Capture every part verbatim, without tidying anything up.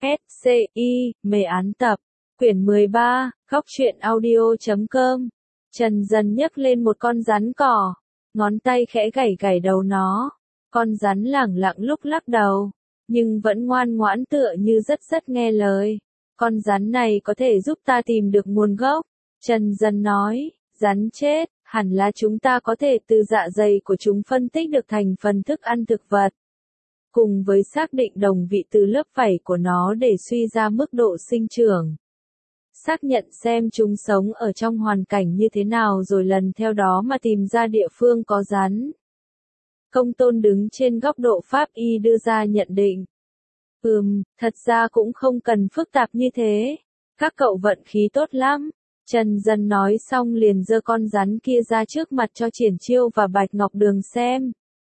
ét xê i, mê án tập, quyển mười ba, góc truyện audio chấm com. Trần Dần nhấc lên một con rắn cỏ, ngón tay khẽ gảy gảy đầu nó. Con rắn lẳng lặng lúc lắc đầu, nhưng vẫn ngoan ngoãn tựa như rất rất nghe lời. Con rắn này có thể giúp ta tìm được nguồn gốc. Trần Dần nói, rắn chết, hẳn là chúng ta có thể từ dạ dày của chúng phân tích được thành phần thức ăn thực vật. Cùng với xác định đồng vị từ lớp vảy của nó để suy ra mức độ sinh trưởng. Xác nhận xem chúng sống ở trong hoàn cảnh như thế nào rồi lần theo đó mà tìm ra địa phương có rắn. Công Tôn đứng trên góc độ pháp y đưa ra nhận định. Ừm, thật ra cũng không cần phức tạp như thế. Các cậu vận khí tốt lắm. Trần Dần nói xong liền giơ con rắn kia ra trước mặt cho Triển Chiêu và Bạch Ngọc Đường xem.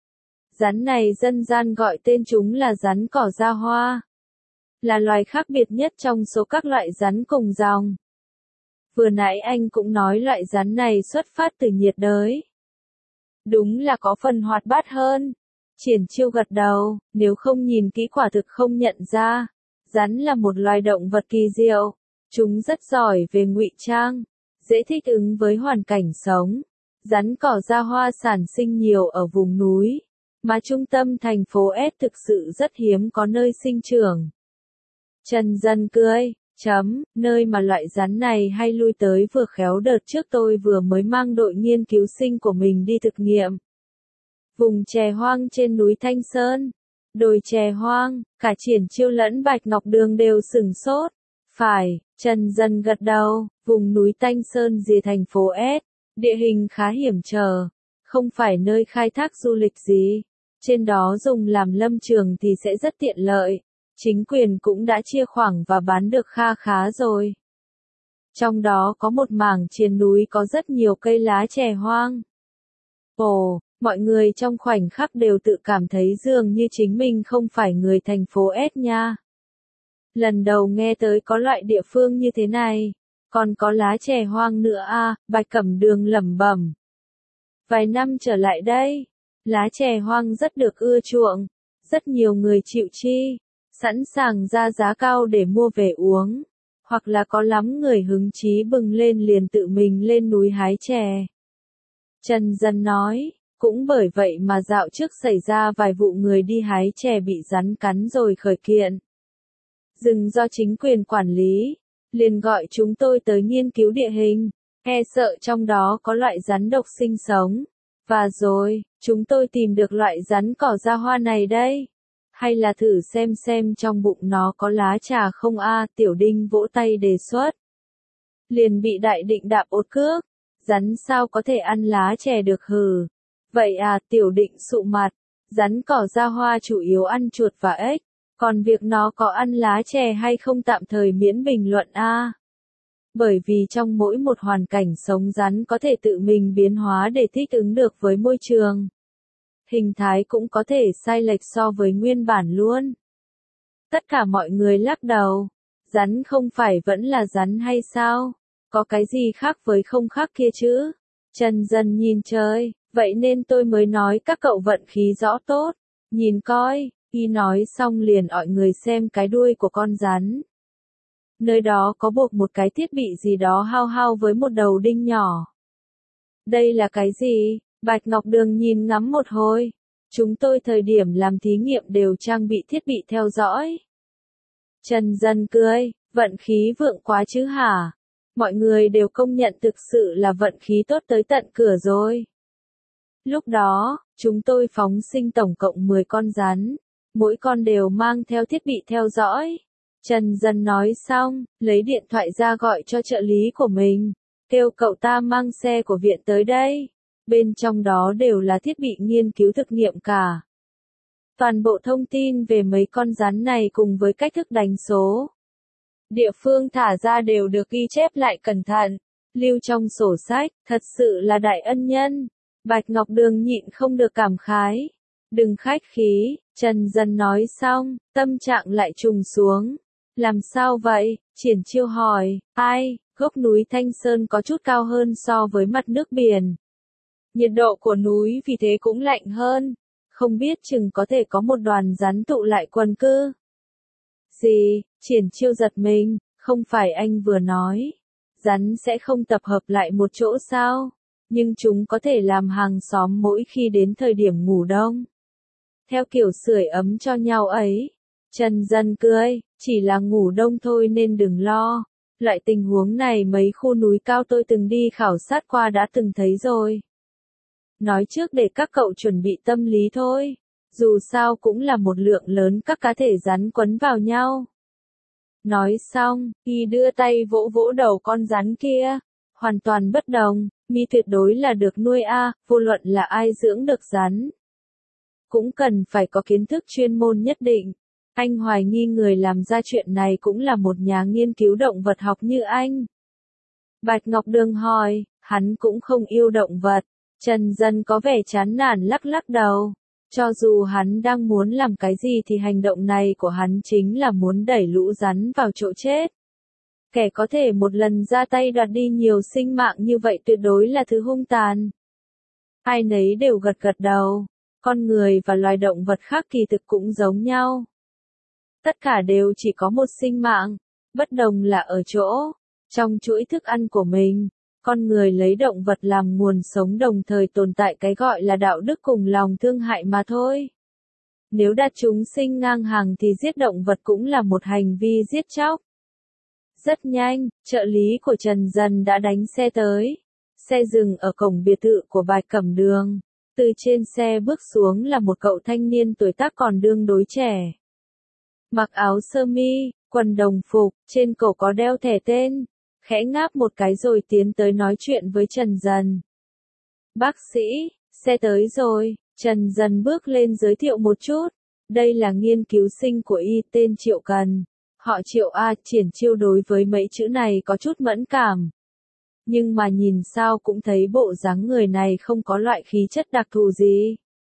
Rắn này dân gian gọi tên chúng là rắn cỏ da hoa. Là loài khác biệt nhất trong số các loại rắn cùng dòng. Vừa nãy anh cũng nói loại rắn này xuất phát từ nhiệt đới. Đúng là có phần hoạt bát hơn. Triển Chiêu gật đầu, nếu không nhìn kỹ quả thực không nhận ra. Rắn là một loài động vật kỳ diệu. Chúng rất giỏi về ngụy trang, dễ thích ứng với hoàn cảnh sống. Rắn cỏ da hoa sản sinh nhiều ở vùng núi, mà trung tâm thành phố S thực sự rất hiếm có nơi sinh trưởng. Trần Dần cười, chấm, nơi mà loại rắn này hay lui tới vừa khéo đợt trước tôi vừa mới mang đội nghiên cứu sinh của mình đi thực nghiệm. Vùng chè hoang trên núi Thanh Sơn, đồi chè hoang, cả Triển Chiêu lẫn Bạch Ngọc Đường đều sửng sốt. Phải, Trần Dần gật đầu, vùng núi Thanh Sơn rìa thành phố S, địa hình khá hiểm trở, không phải nơi khai thác du lịch gì. Trên đó dùng làm lâm trường thì sẽ rất tiện lợi. Chính quyền cũng đã chia khoảng và bán được kha khá rồi. Trong đó có một mảng triền núi có rất nhiều cây lá chè hoang. Ồ, mọi người trong khoảnh khắc đều tự cảm thấy dường như chính mình không phải người thành phố S nha. Lần đầu nghe tới có loại địa phương như thế này, còn có lá chè hoang nữa à, Bạch Cẩm Đường lẩm bẩm. Vài năm trở lại đây, lá chè hoang rất được ưa chuộng, rất nhiều người chịu chi, sẵn sàng ra giá cao để mua về uống, hoặc là có lắm người hứng chí bừng lên liền tự mình lên núi hái chè. Trần Dần nói, cũng bởi vậy mà dạo trước xảy ra vài vụ người đi hái chè bị rắn cắn rồi khởi kiện. Rừng do chính quyền quản lý, liền gọi chúng tôi tới nghiên cứu địa hình, e sợ trong đó có loại rắn độc sinh sống. Và rồi, chúng tôi tìm được loại rắn cỏ da hoa này đây. Hay là thử xem xem trong bụng nó có lá trà không a, Tiểu Đinh vỗ tay đề xuất. Liền bị Đại Định đạp ốt cước, rắn sao có thể ăn lá chè được hừ. Vậy à, Tiểu Định sụ mặt, rắn cỏ da hoa chủ yếu ăn chuột và ếch. Còn việc nó có ăn lá chè hay không tạm thời miễn bình luận a. Bởi vì trong mỗi một hoàn cảnh sống rắn có thể tự mình biến hóa để thích ứng được với môi trường. Hình thái cũng có thể sai lệch so với nguyên bản luôn. Tất cả mọi người lắc đầu. Rắn không phải vẫn là rắn hay sao? Có cái gì khác với không khác kia chứ? Trần Dần nhìn trời, vậy nên tôi mới nói các cậu vận khí rõ tốt. Nhìn coi. Y nói xong liền ọi người xem cái đuôi của con rắn. Nơi đó có buộc một cái thiết bị gì đó hao hao với một đầu đinh nhỏ. Đây là cái gì? Bạch Ngọc Đường nhìn ngắm một hồi. Chúng tôi thời điểm làm thí nghiệm đều trang bị thiết bị theo dõi. Trần Dần cười, vận khí vượng quá chứ hả? Mọi người đều công nhận thực sự là vận khí tốt tới tận cửa rồi. Lúc đó, chúng tôi phóng sinh tổng cộng mười con rắn. Mỗi con đều mang theo thiết bị theo dõi. Trần Dần nói xong, lấy điện thoại ra gọi cho trợ lý của mình, kêu cậu ta mang xe của viện tới đây. Bên trong đó đều là thiết bị nghiên cứu thực nghiệm cả. Toàn bộ thông tin về mấy con rắn này cùng với cách thức đánh số. Địa phương thả ra đều được ghi chép lại cẩn thận, lưu trong sổ sách, thật sự là đại ân nhân. Bạch Ngọc Đường nhịn không được cảm khái. Đừng khách khí, Trần Dần nói xong, tâm trạng lại trùng xuống. Làm sao vậy? Triển Chiêu hỏi, ai, gốc núi Thanh Sơn có chút cao hơn so với mặt nước biển. Nhiệt độ của núi vì thế cũng lạnh hơn. Không biết chừng có thể có một đoàn rắn tụ lại quần cư. Gì, Triển Chiêu giật mình, không phải anh vừa nói, rắn sẽ không tập hợp lại một chỗ sao? Nhưng chúng có thể làm hàng xóm mỗi khi đến thời điểm ngủ đông. Theo kiểu sưởi ấm cho nhau ấy. Trần Dân cười, chỉ là ngủ đông thôi nên đừng lo. Loại tình huống này mấy khu núi cao tôi từng đi khảo sát qua đã từng thấy rồi. Nói trước để các cậu chuẩn bị tâm lý thôi. Dù sao cũng là một lượng lớn các cá thể rắn quấn vào nhau. Nói xong, y đưa tay vỗ vỗ đầu con rắn kia. Hoàn toàn bất đồng, mi tuyệt đối là được nuôi a, vô luận là ai dưỡng được rắn. Cũng cần phải có kiến thức chuyên môn nhất định. Anh hoài nghi người làm ra chuyện này cũng là một nhà nghiên cứu động vật học như anh. Bạch Ngọc Đường hỏi, hắn cũng không yêu động vật. Trần Dân có vẻ chán nản lắc lắc đầu. Cho dù hắn đang muốn làm cái gì thì hành động này của hắn chính là muốn đẩy lũ rắn vào chỗ chết. Kẻ có thể một lần ra tay đoạt đi nhiều sinh mạng như vậy tuyệt đối là thứ hung tàn. Ai nấy đều gật gật đầu. Con người và loài động vật khác kỳ thực cũng giống nhau. Tất cả đều chỉ có một sinh mạng, bất đồng là ở chỗ, trong chuỗi thức ăn của mình, con người lấy động vật làm nguồn sống đồng thời tồn tại cái gọi là đạo đức cùng lòng thương hại mà thôi. Nếu đặt chúng sinh ngang hàng thì giết động vật cũng là một hành vi giết chóc. Rất nhanh, trợ lý của Trần Dân đã đánh xe tới. Xe dừng ở cổng biệt thự của Bạch Cẩm Đường. Từ trên xe bước xuống là một cậu thanh niên tuổi tác còn đương đối trẻ. Mặc áo sơ mi, quần đồng phục, trên cổ có đeo thẻ tên. Khẽ ngáp một cái rồi tiến tới nói chuyện với Trần Dân. Bác sĩ, xe tới rồi. Trần Dân bước lên giới thiệu một chút. Đây là nghiên cứu sinh của y tên Triệu Cần. Họ Triệu A. Triển Chiêu đối với mấy chữ này có chút mẫn cảm. Nhưng mà nhìn sao cũng thấy bộ dáng người này không có loại khí chất đặc thù gì.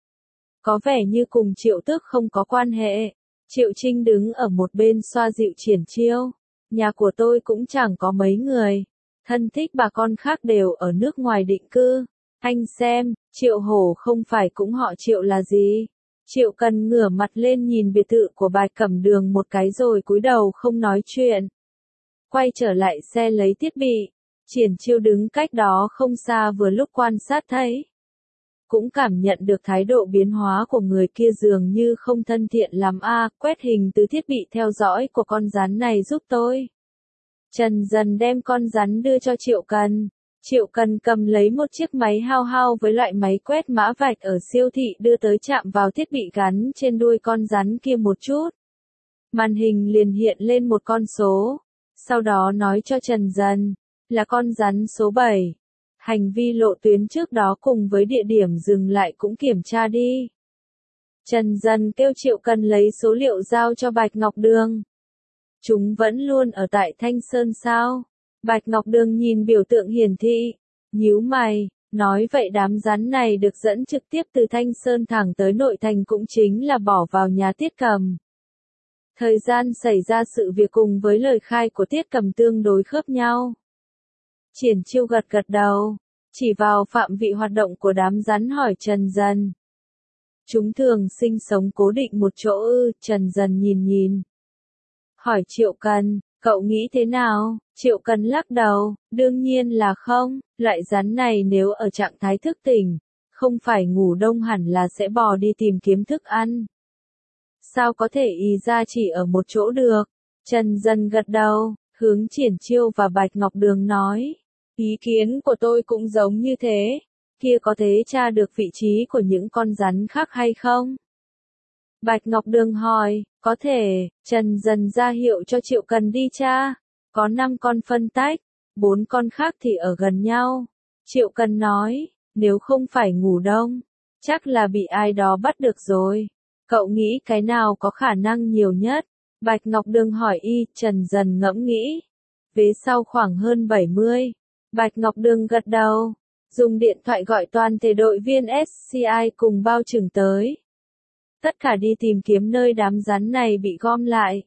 Có vẻ như cùng Triệu Tước không có quan hệ. Triệu Trinh đứng ở một bên xoa dịu Triển Chiêu. Nhà của tôi cũng chẳng có mấy người. Thân thích bà con khác đều ở nước ngoài định cư. Anh xem, Triệu Hổ không phải cũng họ Triệu là gì? Triệu Cần ngửa mặt lên nhìn biệt thự của Bạch Cẩm Đường một cái rồi cúi đầu không nói chuyện. Quay trở lại xe lấy thiết bị. Triển Chiêu đứng cách đó không xa vừa lúc quan sát thấy. Cũng cảm nhận được thái độ biến hóa của người kia dường như không thân thiện lắm a. Quét hình từ thiết bị theo dõi của con rắn này giúp tôi. Trần Dân đem con rắn đưa cho Triệu Cần. Triệu Cần cầm lấy một chiếc máy hao hao với loại máy quét mã vạch ở siêu thị đưa tới chạm vào thiết bị gắn trên đuôi con rắn kia một chút. Màn hình liền hiện lên một con số. Sau đó nói cho Trần Dân, là con rắn số bảy. Hành vi lộ tuyến trước đó cùng với địa điểm dừng lại cũng kiểm tra đi. Trần Dân kêu Triệu Cần lấy số liệu giao cho Bạch Ngọc Đường. Chúng vẫn luôn ở tại Thanh Sơn sao? Bạch Ngọc Đường nhìn biểu tượng hiển thị, nhíu mày, nói vậy đám rắn này được dẫn trực tiếp từ Thanh Sơn thẳng tới nội thành cũng chính là bỏ vào nhà Tiết Cầm. Thời gian xảy ra sự việc cùng với lời khai của Tiết Cầm tương đối khớp nhau. Triển Chiêu gật gật đầu, chỉ vào phạm vị hoạt động của đám rắn hỏi Trần Dân. Chúng thường sinh sống cố định một chỗ ư? Trần Dân nhìn nhìn. Hỏi Triệu Cần, cậu nghĩ thế nào? Triệu Cần lắc đầu, đương nhiên là không, loại rắn này nếu ở trạng thái thức tỉnh, không phải ngủ đông hẳn là sẽ bò đi tìm kiếm thức ăn. Sao có thể ý ra chỉ ở một chỗ được? Trần Dân gật đầu, hướng Triển Chiêu và Bạch Ngọc Đường nói. Ý kiến của tôi cũng giống như thế. Kia có thể tra được vị trí của những con rắn khác hay không? Bạch Ngọc Đường hỏi, có thể. Trần Dân ra hiệu cho Triệu Cần đi tra. Có năm con phân tách, bốn con khác thì ở gần nhau. Triệu Cần nói, nếu không phải ngủ đông, chắc là bị ai đó bắt được rồi. Cậu nghĩ cái nào có khả năng nhiều nhất? Bạch Ngọc Đường hỏi y. Trần Dân ngẫm nghĩ. Vế sau khoảng hơn bảy mươi. Bạch Ngọc Đường gật đầu. Dùng điện thoại gọi toàn thể đội viên ét xê i cùng bao chừng tới. Tất cả đi tìm kiếm nơi đám rắn này bị gom lại.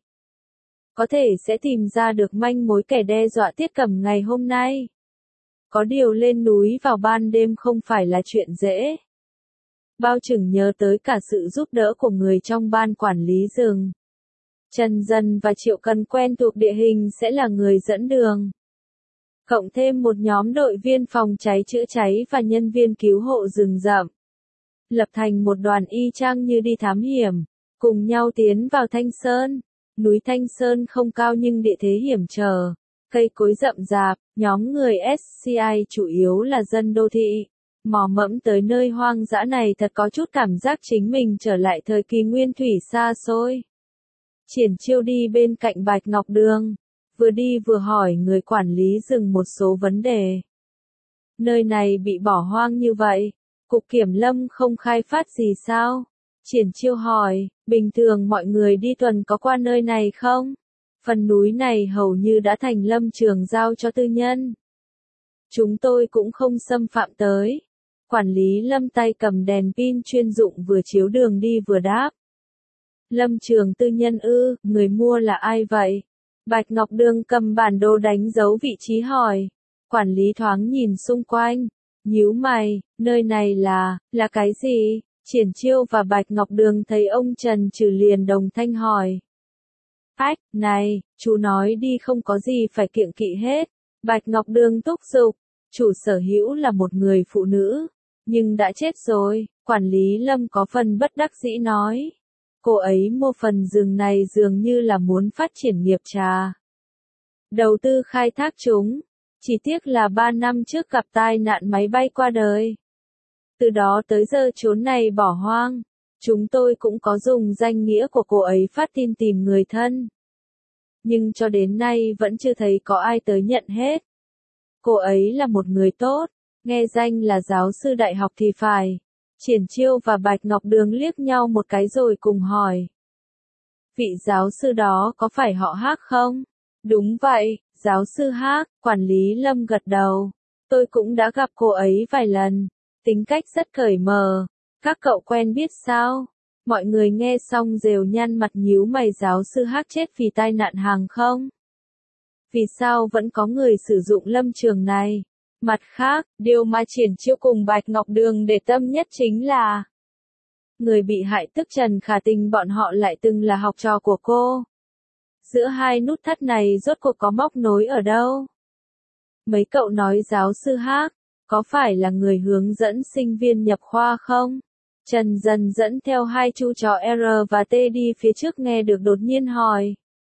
Có thể sẽ tìm ra được manh mối kẻ đe dọa Tiết Cầm ngày hôm nay. Có điều lên núi vào ban đêm không phải là chuyện dễ. Bao chừng nhớ tới cả sự giúp đỡ của người trong ban quản lý rừng. Trần Dần và Triệu Cần quen thuộc địa hình sẽ là người dẫn đường. Cộng thêm một nhóm đội viên phòng cháy chữa cháy và nhân viên cứu hộ rừng rậm. Lập thành một đoàn y chang như đi thám hiểm, cùng nhau tiến vào Thanh Sơn. Núi Thanh Sơn không cao nhưng địa thế hiểm trở, cây cối rậm rạp, nhóm người ét xê i chủ yếu là dân đô thị. Mò mẫm tới nơi hoang dã này thật có chút cảm giác chính mình trở lại thời kỳ nguyên thủy xa xôi. Triển Chiêu đi bên cạnh Bạch Ngọc Đường, vừa đi vừa hỏi người quản lý rừng một số vấn đề. Nơi này bị bỏ hoang như vậy, Cục Kiểm Lâm không khai phát gì sao? Triển Chiêu hỏi, bình thường mọi người đi tuần có qua nơi này không? Phần núi này hầu như đã thành lâm trường giao cho tư nhân. Chúng tôi cũng không xâm phạm tới. Quản lý Lâm tay cầm đèn pin chuyên dụng vừa chiếu đường đi vừa đáp. Lâm trường tư nhân ư, người mua là ai vậy? Bạch Ngọc Đường cầm bản đồ đánh dấu vị trí hỏi. Quản lý thoáng nhìn xung quanh, nhíu mày, nơi này là, là cái gì? Triển Chiêu và Bạch Ngọc Đường thấy ông Trần Trừ liền đồng thanh hỏi. Ách, này, chú nói đi không có gì phải kiêng kỵ hết. Bạch Ngọc Đường thúc giục, chủ sở hữu là một người phụ nữ, nhưng đã chết rồi, quản lý Lâm có phần bất đắc dĩ nói. Cô ấy mua phần rừng này dường như là muốn phát triển nghiệp trà. Đầu tư khai thác chúng, chỉ tiếc là ba năm trước gặp tai nạn máy bay qua đời. Từ đó tới giờ chốn này bỏ hoang, chúng tôi cũng có dùng danh nghĩa của cô ấy phát tin tìm người thân. Nhưng cho đến nay vẫn chưa thấy có ai tới nhận hết. Cô ấy là một người tốt, nghe danh là giáo sư đại học thì phải. Triển Chiêu và Bạch Ngọc Đường liếc nhau một cái rồi cùng hỏi. Vị giáo sư đó có phải họ Hắc không? Đúng vậy, giáo sư Hắc, quản lý Lâm gật đầu. Tôi cũng đã gặp cô ấy vài lần, tính cách rất cởi mở. Các cậu quen biết sao? Mọi người nghe xong rều nhăn mặt nhíu mày. Giáo sư Hắc chết vì tai nạn hàng không? Vì sao vẫn có người sử dụng lâm trường này? Mặt khác, điều mà Triển Chiêu cùng Bạch Ngọc Đường để tâm nhất chính là người bị hại tức Trần Khả Tình bọn họ lại từng là học trò của cô. Giữa hai nút thắt này rốt cuộc có móc nối ở đâu? Mấy cậu nói giáo sư Hắc có phải là người hướng dẫn sinh viên nhập khoa không? Trần Dần dẫn theo hai chu trò R và T đi phía trước nghe được đột nhiên hỏi.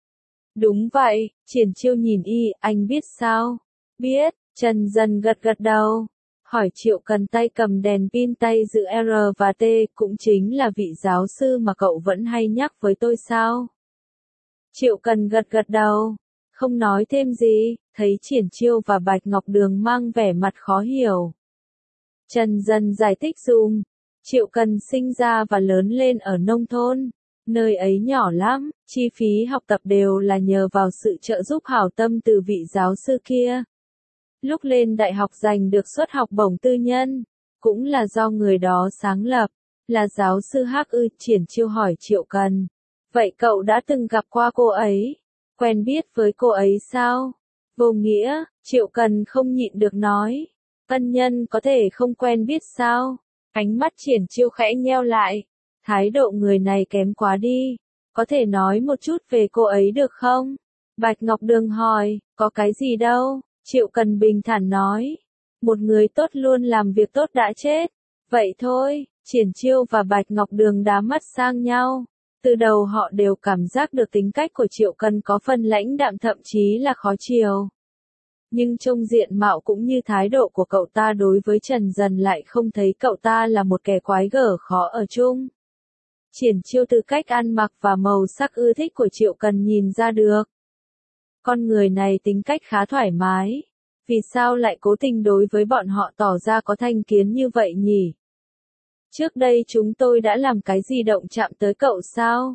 Đúng vậy, Triển Chiêu nhìn y, anh biết sao? Biết, Trần Dần gật gật đầu. Hỏi Triệu Cần tay cầm đèn pin tay giữ R và T cũng chính là vị giáo sư mà cậu vẫn hay nhắc với tôi sao? Triệu Cần gật gật đầu, không nói thêm gì, thấy Triển Chiêu và Bạch Ngọc Đường mang vẻ mặt khó hiểu. Trần Dần giải thích dùm, Triệu Cần sinh ra và lớn lên ở nông thôn, nơi ấy nhỏ lắm, chi phí học tập đều là nhờ vào sự trợ giúp hảo tâm từ vị giáo sư kia. Lúc lên đại học giành được suất học bổng tư nhân, cũng là do người đó sáng lập, là giáo sư Hắc ư. Triển Chiêu hỏi Triệu Cần. Vậy cậu đã từng gặp qua cô ấy? Quen biết với cô ấy sao? Vô nghĩa, Triệu Cần không nhịn được nói. Ân nhân có thể không quen biết sao? Ánh mắt Triển Chiêu khẽ nheo lại. Thái độ người này kém quá đi. Có thể nói một chút về cô ấy được không? Bạch Ngọc Đường hỏi, có cái gì đâu? Triệu Cần bình thản nói. Một người tốt luôn làm việc tốt đã chết. Vậy thôi, Triển Chiêu và Bạch Ngọc Đường đá mắt sang nhau. Từ đầu họ đều cảm giác được tính cách của Triệu Cần có phần lãnh đạm thậm chí là khó chiều. Nhưng trông diện mạo cũng như thái độ của cậu ta đối với Trần Dần lại không thấy cậu ta là một kẻ quái gở khó ở chung. Triển Chiêu từ cách ăn mặc và màu sắc ưa thích của Triệu Cần nhìn ra được. Con người này tính cách khá thoải mái. Vì sao lại cố tình đối với bọn họ tỏ ra có thành kiến như vậy nhỉ? Trước đây chúng tôi đã làm cái gì động chạm tới cậu sao?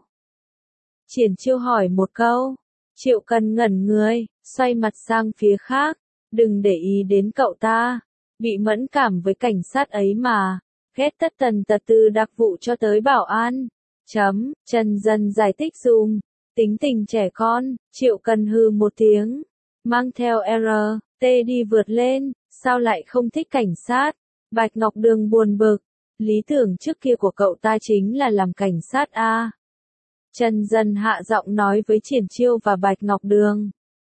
Triển Chiêu hỏi một câu. Triệu Cần ngẩn người, xoay mặt sang phía khác. Đừng để ý đến cậu ta. Bị mẫn cảm với cảnh sát ấy mà. Ghét tất tần tật từ đặc vụ cho tới bảo an. Chấm, Trần Dần giải thích dùm. Tính tình trẻ con, Triệu Cần hừ một tiếng. Mang theo R, T đi vượt lên, sao lại không thích cảnh sát? Bạch Ngọc Đường buồn bực. Lý tưởng trước kia của cậu ta chính là làm cảnh sát a. Trần Dần hạ giọng nói với Triển Chiêu và Bạch Ngọc Đường.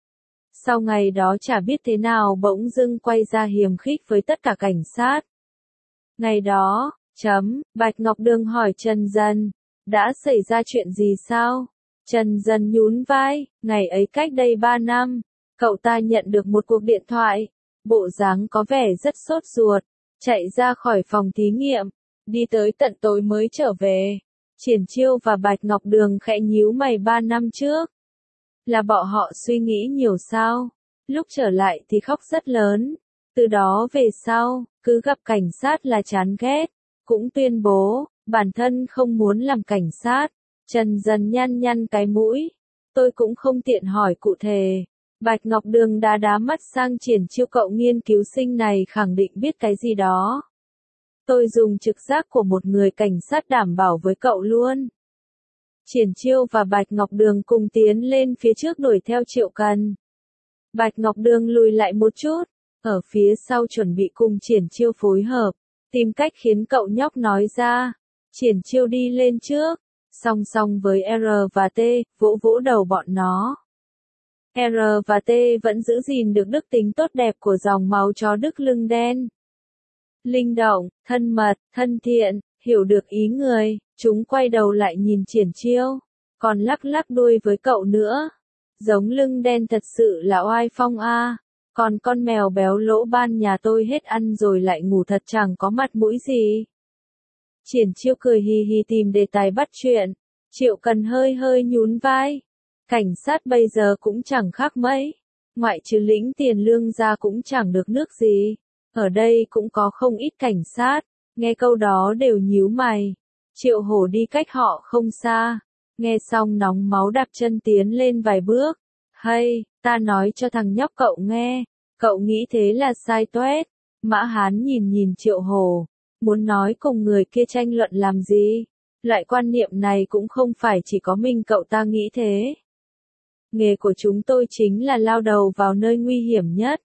Sau ngày đó chả biết thế nào bỗng dưng quay ra hiềm khích với tất cả cảnh sát. Ngày đó, chấm, Bạch Ngọc Đường hỏi Trần Dần, đã xảy ra chuyện gì sao? Trần Dần nhún vai, ngày ấy cách đây ba năm, cậu ta nhận được một cuộc điện thoại, bộ dáng có vẻ rất sốt ruột, chạy ra khỏi phòng thí nghiệm, đi tới tận tối mới trở về. Triển Chiêu và Bạch Ngọc Đường khẽ nhíu mày ba năm trước. Là bọn họ suy nghĩ nhiều sao? Lúc trở lại thì khóc rất lớn. Từ đó về sau, cứ gặp cảnh sát là chán ghét. Cũng tuyên bố, bản thân không muốn làm cảnh sát. Trần Dần nhăn nhăn cái mũi. Tôi cũng không tiện hỏi cụ thể. Bạch Ngọc Đường đá đá mắt sang Triển Chiêu, cậu nghiên cứu sinh này khẳng định biết cái gì đó. Tôi dùng trực giác của một người cảnh sát đảm bảo với cậu luôn. Triển Chiêu và Bạch Ngọc Đường cùng tiến lên phía trước đuổi theo Triệu Cần. Bạch Ngọc Đường lùi lại một chút, ở phía sau chuẩn bị cùng Triển Chiêu phối hợp, tìm cách khiến cậu nhóc nói ra. Triển Chiêu đi lên trước, song song với R và T, vỗ vỗ đầu bọn nó. R và T vẫn giữ gìn được đức tính tốt đẹp của dòng máu chó Đức lưng đen. Linh động, thân mật, thân thiện, hiểu được ý người, chúng quay đầu lại nhìn Triển Chiêu, còn lắc lắc đuôi với cậu nữa. Giống lưng đen thật sự là oai phong a. Còn con mèo béo lỗ ban nhà tôi hết ăn rồi lại ngủ thật chẳng có mặt mũi gì. Triển Chiêu cười hì hì tìm đề tài bắt chuyện. Triệu Cần hơi hơi nhún vai. Cảnh sát bây giờ cũng chẳng khác mấy. Ngoại trừ lĩnh tiền lương ra cũng chẳng được nước gì. Ở đây cũng có không ít cảnh sát. Nghe câu đó đều nhíu mày. Triệu Hổ đi cách họ không xa. Nghe xong nóng máu đạp chân tiến lên vài bước. Hay, ta nói cho thằng nhóc cậu nghe. Cậu nghĩ thế là sai toét. Mã Hán nhìn nhìn Triệu Hổ. Muốn nói cùng người kia tranh luận làm gì? Loại quan niệm này cũng không phải chỉ có mình cậu ta nghĩ thế. Nghề của chúng tôi chính là lao đầu vào nơi nguy hiểm nhất.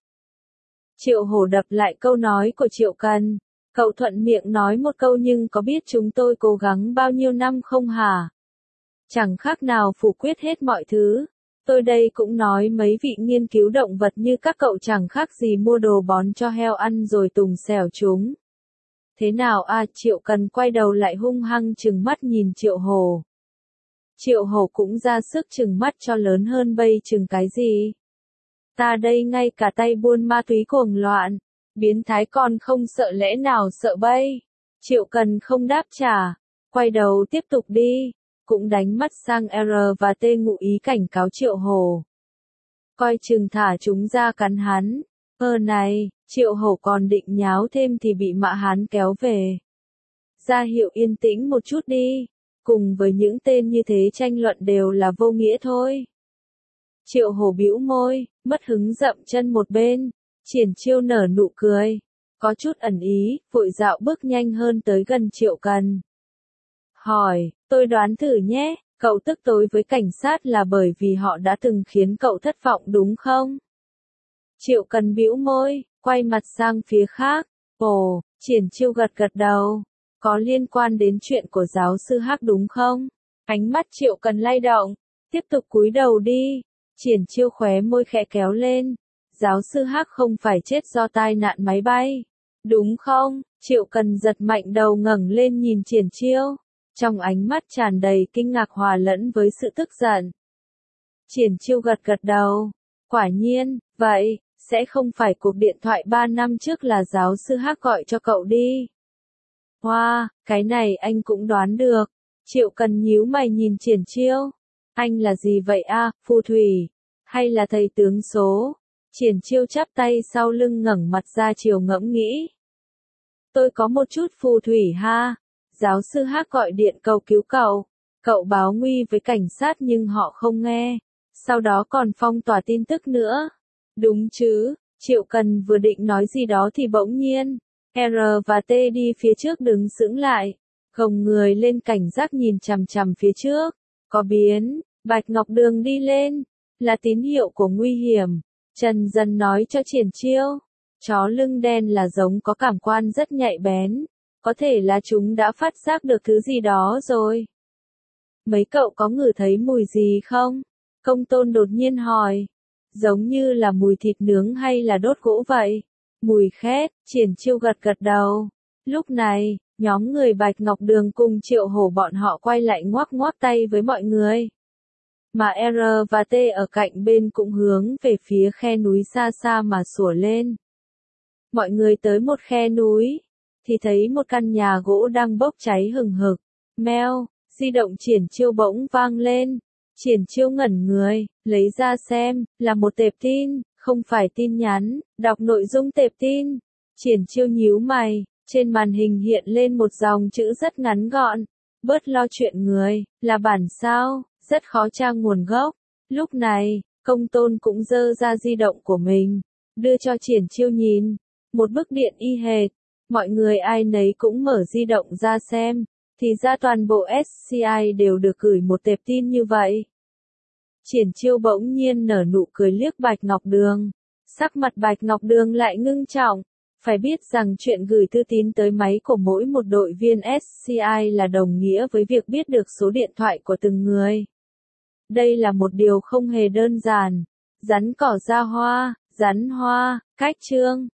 Triệu Hổ đập lại câu nói của Triệu Cần. Cậu thuận miệng nói một câu nhưng có biết chúng tôi cố gắng bao nhiêu năm không hả? Chẳng khác nào phủ quyết hết mọi thứ. Tôi đây cũng nói mấy vị nghiên cứu động vật như các cậu chẳng khác gì mua đồ bón cho heo ăn rồi tùng xẻo chúng. Thế nào à? Triệu Cần quay đầu lại hung hăng trừng mắt nhìn Triệu Hổ. Triệu Hổ cũng ra sức trừng mắt cho lớn hơn bây chừng cái gì. Ta đây ngay cả tay buôn ma túy cuồng loạn. Biến thái còn không sợ lẽ nào sợ bây. Triệu Cần không đáp trả. Quay đầu tiếp tục đi. Cũng đánh mắt sang R và T ngụ ý cảnh cáo Triệu Hổ. Coi chừng thả chúng ra cắn hắn. Ơ này, Triệu Hổ còn định nháo thêm thì bị Mã Hán kéo về. Ra hiệu yên tĩnh một chút đi. Cùng với những tên như thế tranh luận đều là vô nghĩa thôi. Triệu Hổ bĩu môi, mất hứng dậm chân một bên. Triển Chiêu nở nụ cười. Có chút ẩn ý, vội dạo bước nhanh hơn tới gần Triệu Cần. Hỏi, tôi đoán thử nhé, cậu tức tối với cảnh sát là bởi vì họ đã từng khiến cậu thất vọng đúng không? Triệu Cần bĩu môi, quay mặt sang phía khác. Ồ, Triển Chiêu gật gật đầu. Có liên quan đến chuyện của giáo sư Hắc đúng không? Ánh mắt Triệu Cần lay động. Tiếp tục cúi đầu đi. Triển Chiêu khóe môi khẽ kéo lên. Giáo sư Hắc không phải chết do tai nạn máy bay. Đúng không? Triệu Cần giật mạnh đầu ngẩng lên nhìn Triển Chiêu. Trong ánh mắt tràn đầy kinh ngạc hòa lẫn với sự tức giận. Triển Chiêu gật gật đầu. Quả nhiên, vậy, sẽ không phải cuộc điện thoại ba năm trước là giáo sư Hắc gọi cho cậu đi. Hoa, wow, cái này anh cũng đoán được. Triệu Cần nhíu mày nhìn Triển Chiêu. Anh là gì vậy a, à, phù thủy? Hay là thầy tướng số? Triển Chiêu chắp tay sau lưng ngẩng mặt ra chiều ngẫm nghĩ. Tôi có một chút phù thủy ha. Giáo sư Hắc gọi điện cầu cứu cậu. Cậu báo nguy với cảnh sát nhưng họ không nghe. Sau đó còn phong tỏa tin tức nữa. Đúng chứ, Triệu Cần vừa định nói gì đó thì bỗng nhiên. R và T đi phía trước đứng sững lại. Gồng người lên cảnh giác nhìn chằm chằm phía trước. Có biến, Bạch Ngọc Đường đi lên. Là tín hiệu của nguy hiểm. Trần Dần nói cho Triển Chiêu. Chó lưng đen là giống có cảm quan rất nhạy bén. Có thể là chúng đã phát giác được thứ gì đó rồi. Mấy cậu có ngửi thấy mùi gì không? Công tôn đột nhiên hỏi. Giống như là mùi thịt nướng hay là đốt gỗ vậy? Mùi khét, Triển Chiêu gật gật đầu. Lúc này, nhóm người Bạch Ngọc Đường cùng Triệu Hổ bọn họ quay lại ngoắc ngoắc tay với mọi người. Mà R và T ở cạnh bên cũng hướng về phía khe núi xa xa mà sủa lên. Mọi người tới một khe núi, thì thấy một căn nhà gỗ đang bốc cháy hừng hực. Meo, di động Triển Chiêu bỗng vang lên. Triển Chiêu ngẩn người, lấy ra xem, là một tệp tin, không phải tin nhắn, đọc nội dung tệp tin. Triển Chiêu nhíu mày, trên màn hình hiện lên một dòng chữ rất ngắn gọn. Bớt lo chuyện người, là bản sao, rất khó tra nguồn gốc. Lúc này, Công Tôn cũng giơ ra di động của mình, đưa cho Triển Chiêu nhìn. Một bức điện y hệt, mọi người ai nấy cũng mở di động ra xem, thì ra toàn bộ ét xê i đều được gửi một tệp tin như vậy. Triển Chiêu bỗng nhiên nở nụ cười liếc Bạch Ngọc Đường. Sắc mặt Bạch Ngọc Đường lại ngưng trọng. Phải biết rằng chuyện gửi thư tín tới máy của mỗi một đội viên ét xê i là đồng nghĩa với việc biết được số điện thoại của từng người. Đây là một điều không hề đơn giản. Rắn cỏ ra hoa, rắn hoa, cách chương.